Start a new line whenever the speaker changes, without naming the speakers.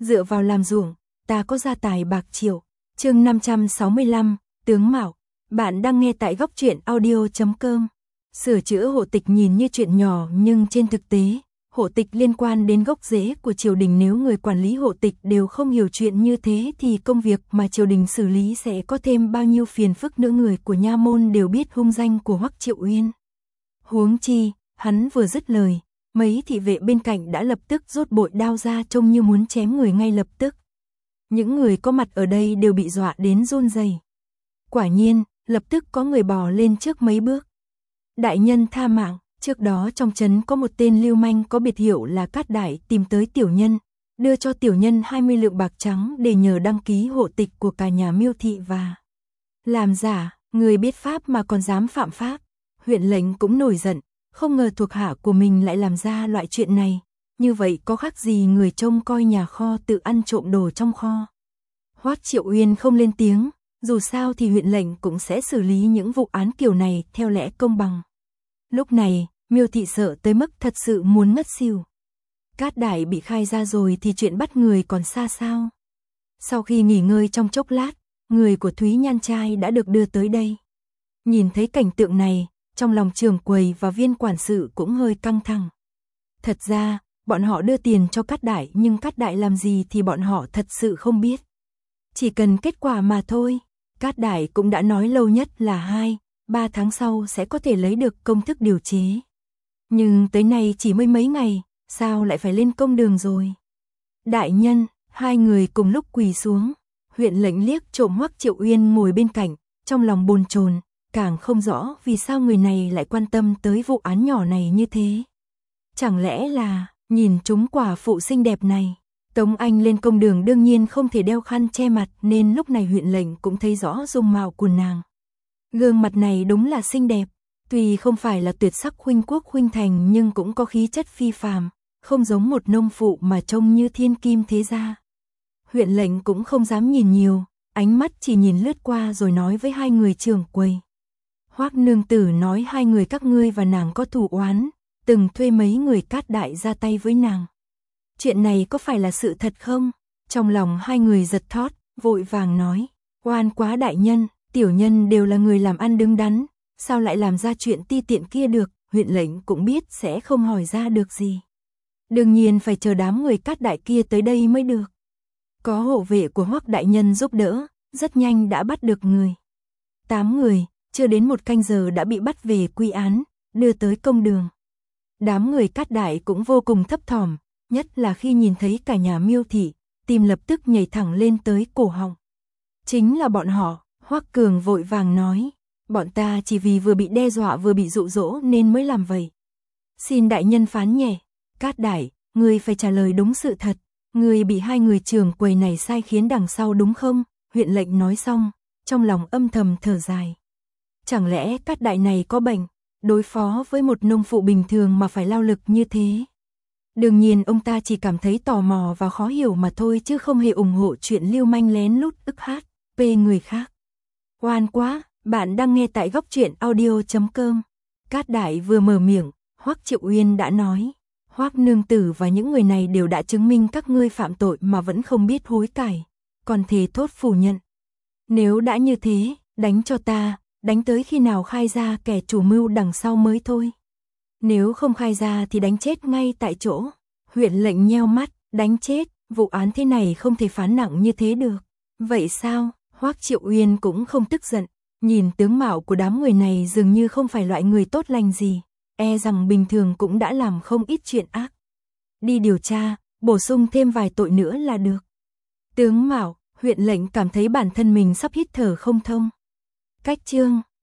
dựa vào làm ruộng, ta có gia tài bạc triệu. Chương 565, tướng Mạo. Bạn đang nghe tại góc truyện audio.com. Sửa chữa hộ tịch nhìn như chuyện nhỏ nhưng trên thực tế, hộ tịch liên quan đến gốc rễ của triều đình, nếu người quản lý hộ tịch đều không hiểu chuyện như thế thì công việc mà triều đình xử lý sẽ có thêm bao nhiêu phiền phức nữa. Người của nha môn đều biết hung danh của Hoắc Triệu Uyên. Huống chi, hắn vừa dứt lời, mấy thị vệ bên cạnh đã lập tức rút bội đao ra, trông như muốn chém người ngay lập tức. Những người có mặt ở đây đều bị dọa đến run rẩy. Quả nhiên, lập tức có người bò lên trước mấy bước. Đại nhân tha mạng, trước đó trong trấn có một tên lưu manh có biệt hiệu là Cát Đại tìm tới tiểu nhân, đưa cho tiểu nhân 20 lượng bạc trắng để nhờ đăng ký hộ tịch của cả nhà Miêu thị và làm giả. Người biết pháp mà còn dám phạm pháp. Huyện lệnh cũng nổi giận, không ngờ thuộc hạ của mình lại làm ra loại chuyện này, như vậy có khác gì người trông coi nhà kho tự ăn trộm đồ trong kho. Hoắc Triệu Uyên không lên tiếng, dù sao thì huyện lệnh cũng sẽ xử lý những vụ án kiểu này theo lẽ công bằng. Lúc này, Miêu thị sợ tới mức thật sự muốn ngất xỉu. Cát Đại bị khai ra rồi thì chuyện bắt người còn xa sao. Sau khi nghỉ ngơi trong chốc lát, người của Thúy Nhan trai đã được đưa tới đây. Nhìn thấy cảnh tượng này, trong lòng trưởng quầy và viên quản sự cũng hơi căng thẳng. Thật ra, bọn họ đưa tiền cho Cát Đại nhưng Cát Đại làm gì thì bọn họ thật sự không biết. Chỉ cần kết quả mà thôi. Cát Đại cũng đã nói lâu nhất là 2-3 tháng sau sẽ có thể lấy được công thức điều chế. Nhưng tới nay chỉ mới mấy ngày, sao lại phải lên công đường rồi? Đại nhân, hai người cùng lúc quỳ xuống. Huyện lệnh liếc trộm Hoắc Triệu Uyên ngồi bên cạnh, trong lòng bồn chồn, càng không rõ vì sao người này lại quan tâm tới vụ án nhỏ này như thế. Chẳng lẽ là nhìn trúng quả phụ xinh đẹp này. Tống Anh lên công đường đương nhiên không thể đeo khăn che mặt, nên lúc này huyện lệnh cũng thấy rõ dung mạo của nàng. Gương mặt này đúng là xinh đẹp, tuy không phải là tuyệt sắc khuynh quốc khuynh thành nhưng cũng có khí chất phi phàm, không giống một nông phụ mà trông như thiên kim thế gia. Huyện lệnh cũng không dám nhìn nhiều, ánh mắt chỉ nhìn lướt qua rồi nói với hai người trưởng quầy. Hoắc nương tử nói hai người các ngươi và nàng có thù oán, từng thuê mấy người Cát Đại ra tay với nàng. Chuyện này có phải là sự thật không? Trong lòng hai người giật thót, vội vàng nói. Oan quá đại nhân, tiểu nhân đều là người làm ăn đứng đắn, sao lại làm ra chuyện ti tiện kia được? Huyện lệnh cũng biết sẽ không hỏi ra được gì. Đương nhiên phải chờ đám người Cát Đại kia tới đây mới được. Có hộ vệ của Hoắc đại nhân giúp đỡ, rất nhanh đã bắt được người. 8 người, chưa đến một canh giờ đã bị bắt về quy án, đưa tới công đường. Đám người Cát Đại cũng vô cùng thấp thỏm, nhất là khi nhìn thấy cả nhà Miêu thị, tim lập tức nhảy thẳng lên tới cổ họng. Chính là bọn họ. Hoắc Cường vội vàng nói, bọn ta chỉ vì vừa bị đe dọa vừa bị dụ dỗ nên mới làm vậy. Xin đại nhân phán nhẹ. Cát Đại, ngươi phải trả lời đúng sự thật, ngươi bị hai người trưởng quầy này sai khiến đằng sau đúng không? Huyện lệnh nói xong, trong lòng âm thầm thở dài. Chẳng lẽ Cát Đại này có bệnh, đối phó với một nông phụ bình thường mà phải lao lực như thế? Đương nhiên ông ta chỉ cảm thấy tò mò và khó hiểu mà thôi chứ không hề ủng hộ chuyện lưu manh lén lút ức hát, pê người khác. Oan quá, bạn đang nghe tại góc truyện audio.com. Cát Đại vừa mở miệng, Hoắc Triệu Uyên đã nói. Hoắc nương tử và những người này đều đã chứng minh các ngươi phạm tội mà vẫn không biết hối cải, còn thề thốt phủ nhận. Nếu đã như thế, đánh cho ta, đánh tới khi nào khai ra kẻ chủ mưu đằng sau mới thôi. Nếu không khai ra thì đánh chết ngay tại chỗ. Huyện lệnh nheo mắt, đánh chết, vụ án thế này không thể phán nặng như thế được. Vậy sao? Hoắc Triệu Uyên cũng không tức giận, nhìn tướng mạo của đám người này dường như không phải loại người tốt lành gì, e rằng bình thường cũng đã làm không ít chuyện ác. Đi điều tra, bổ sung thêm vài tội nữa là được. Tướng mạo, huyện lệnh cảm thấy bản thân mình sắp hít thở không thông. Cách chương